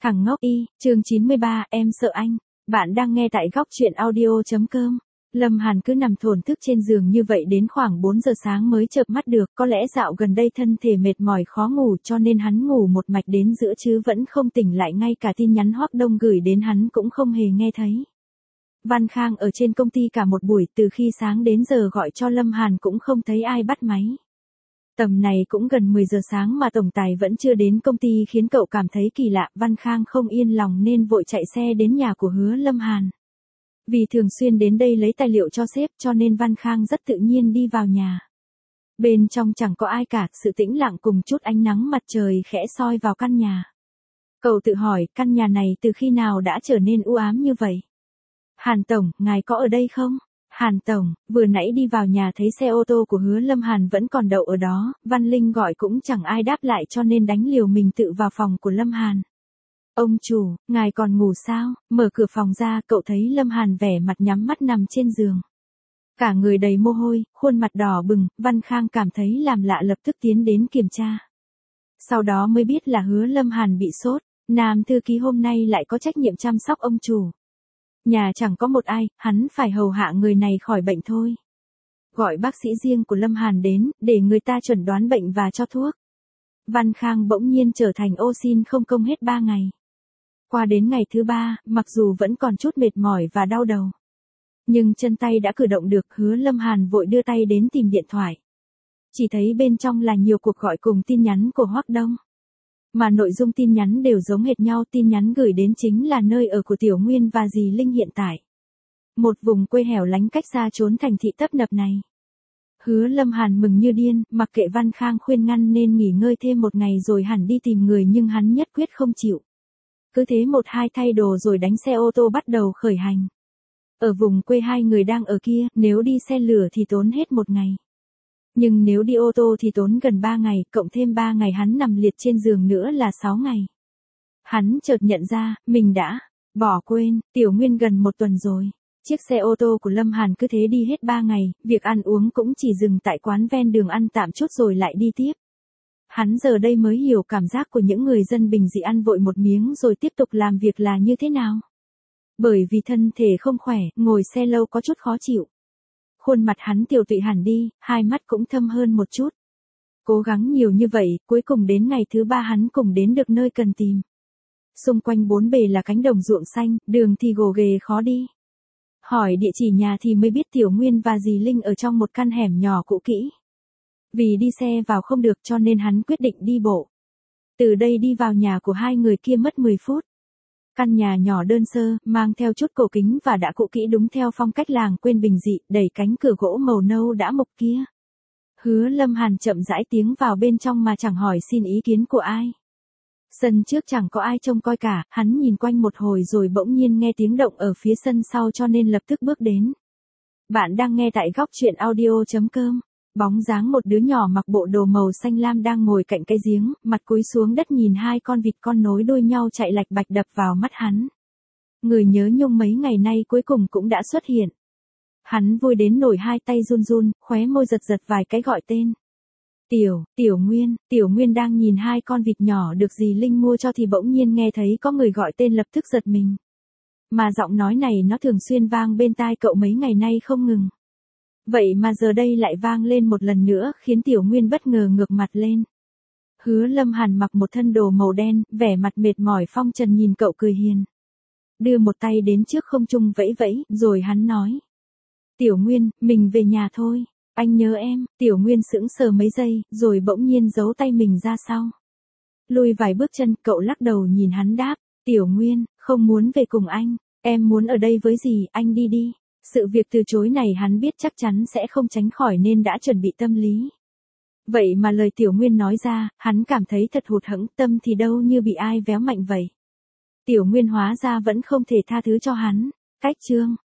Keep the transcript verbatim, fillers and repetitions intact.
Thằng ngốc y, chương chín mươi ba, em sợ anh. Bạn đang nghe tại góc truyện audio.com. Lâm Hàn cứ nằm thổn thức trên giường như vậy đến khoảng bốn giờ sáng mới chợp mắt được, có lẽ dạo gần đây thân thể mệt mỏi khó ngủ cho nên hắn ngủ một mạch đến giữa chứ vẫn không tỉnh lại, ngay cả tin nhắn Hoắc Đông gửi đến hắn cũng không hề nghe thấy. Văn Khang ở trên công ty cả một buổi, từ khi sáng đến giờ gọi cho Lâm Hàn cũng không thấy ai bắt máy. Tầm này cũng gần mười giờ sáng mà tổng tài vẫn chưa đến công ty khiến cậu cảm thấy kỳ lạ. Văn Khang không yên lòng nên vội chạy xe đến nhà của Hứa Lâm Hàn. Vì thường xuyên đến đây lấy tài liệu cho sếp cho nên Văn Khang rất tự nhiên đi vào nhà. Bên trong chẳng có ai cả, sự tĩnh lặng cùng chút ánh nắng mặt trời khẽ soi vào căn nhà. Cậu tự hỏi căn nhà này từ khi nào đã trở nên u ám như vậy. Hàn Tổng, ngài có ở đây không? Hàn Tổng, vừa nãy đi vào nhà thấy xe ô tô của Hứa Lâm Hàn vẫn còn đậu ở đó, Văn Linh gọi cũng chẳng ai đáp lại cho nên đánh liều mình tự vào phòng của Lâm Hàn. Ông chủ, ngài còn ngủ sao? Mở cửa phòng ra, cậu thấy Lâm Hàn vẻ mặt nhắm mắt nằm trên giường. Cả người đầy mồ hôi, khuôn mặt đỏ bừng, Văn Khang cảm thấy làm lạ lập tức tiến đến kiểm tra. Sau đó mới biết là Hứa Lâm Hàn bị sốt, nam thư ký hôm nay lại có trách nhiệm chăm sóc ông chủ. Nhà chẳng có một ai, hắn phải hầu hạ người này khỏi bệnh thôi. Gọi bác sĩ riêng của Lâm Hàn đến, để người ta chẩn đoán bệnh và cho thuốc. Văn Khang bỗng nhiên trở thành ô xin không công hết ba ngày. Qua đến ngày thứ ba, mặc dù vẫn còn chút mệt mỏi và đau đầu. Nhưng chân tay đã cử động được, Hứa Lâm Hàn vội đưa tay đến tìm điện thoại. Chỉ thấy bên trong là nhiều cuộc gọi cùng tin nhắn của Hoắc Đông. Mà nội dung tin nhắn đều giống hệt nhau, tin nhắn gửi đến chính là nơi ở của Tiểu Nguyên và dì Linh hiện tại. Một vùng quê hẻo lánh cách xa trốn thành thị tấp nập này. Hứa Lâm Hàn mừng như điên, mặc kệ Văn Khang khuyên ngăn nên nghỉ ngơi thêm một ngày rồi hẳn đi tìm người nhưng hắn nhất quyết không chịu. Cứ thế một hai thay đồ rồi đánh xe ô tô bắt đầu khởi hành. Ở vùng quê hai người đang ở kia, nếu đi xe lửa thì tốn hết một ngày. Nhưng nếu đi ô tô thì tốn gần ba ngày, cộng thêm ba ngày hắn nằm liệt trên giường nữa là sáu ngày. Hắn chợt nhận ra, mình đã bỏ quên, Tiểu Nguyên gần một tuần rồi. Chiếc xe ô tô của Lâm Hàn cứ thế đi hết ba ngày, việc ăn uống cũng chỉ dừng tại quán ven đường ăn tạm chút rồi lại đi tiếp. Hắn giờ đây mới hiểu cảm giác của những người dân bình dị ăn vội một miếng rồi tiếp tục làm việc là như thế nào. Bởi vì thân thể không khỏe, ngồi xe lâu có chút khó chịu. Khuôn mặt hắn tiều tụy hẳn đi, hai mắt cũng thâm hơn một chút. Cố gắng nhiều như vậy, cuối cùng đến ngày thứ ba hắn cùng đến được nơi cần tìm. Xung quanh bốn bề là cánh đồng ruộng xanh, đường thì gồ ghề khó đi. Hỏi địa chỉ nhà thì mới biết Tiểu Nguyên và dì Linh ở trong một căn hẻm nhỏ cũ kỹ. Vì đi xe vào không được cho nên hắn quyết định đi bộ. Từ đây đi vào nhà của hai người kia mất mười phút. Căn nhà nhỏ đơn sơ, mang theo chút cổ kính và đã cũ kỹ đúng theo phong cách làng quên bình dị, đẩy cánh cửa gỗ màu nâu đã mục kia. Hứa Lâm Hàn chậm rãi tiến vào bên trong mà chẳng hỏi xin ý kiến của ai. Sân trước chẳng có ai trông coi cả, hắn nhìn quanh một hồi rồi bỗng nhiên nghe tiếng động ở phía sân sau cho nên lập tức bước đến. Bạn đang nghe tại góc truyện audio.com. Bóng dáng một đứa nhỏ mặc bộ đồ màu xanh lam đang ngồi cạnh cái giếng, mặt cúi xuống đất nhìn hai con vịt con nối đuôi nhau chạy lạch bạch đập vào mắt hắn. Người nhớ nhung mấy ngày nay cuối cùng cũng đã xuất hiện. Hắn vui đến nổi hai tay run run, khóe môi giật giật vài cái gọi tên. Tiểu, Tiểu Nguyên, Tiểu Nguyên đang nhìn hai con vịt nhỏ được dì Linh mua cho thì bỗng nhiên nghe thấy có người gọi tên lập tức giật mình. Mà giọng nói này nó thường xuyên vang bên tai cậu mấy ngày nay không ngừng. Vậy mà giờ đây lại vang lên một lần nữa khiến Tiểu Nguyên bất ngờ ngược mặt lên. Hứa Lâm Hàn mặc một thân đồ màu đen, vẻ mặt mệt mỏi phong trần nhìn cậu cười hiền. Đưa một tay đến trước không trung vẫy vẫy, rồi hắn nói. Tiểu Nguyên, mình về nhà thôi, anh nhớ em. Tiểu Nguyên sững sờ mấy giây, rồi bỗng nhiên giấu tay mình ra sau. Lùi vài bước chân, cậu lắc đầu nhìn hắn đáp. Tiểu Nguyên, không muốn về cùng anh, em muốn ở đây với dì, anh đi đi. Sự việc từ chối này hắn biết chắc chắn sẽ không tránh khỏi nên đã chuẩn bị tâm lý. Vậy mà lời Tiểu Nguyên nói ra, hắn cảm thấy thật hụt hẫng, tâm thì đâu như bị ai véo mạnh vậy. Tiểu Nguyên hóa ra vẫn không thể tha thứ cho hắn. Cách chương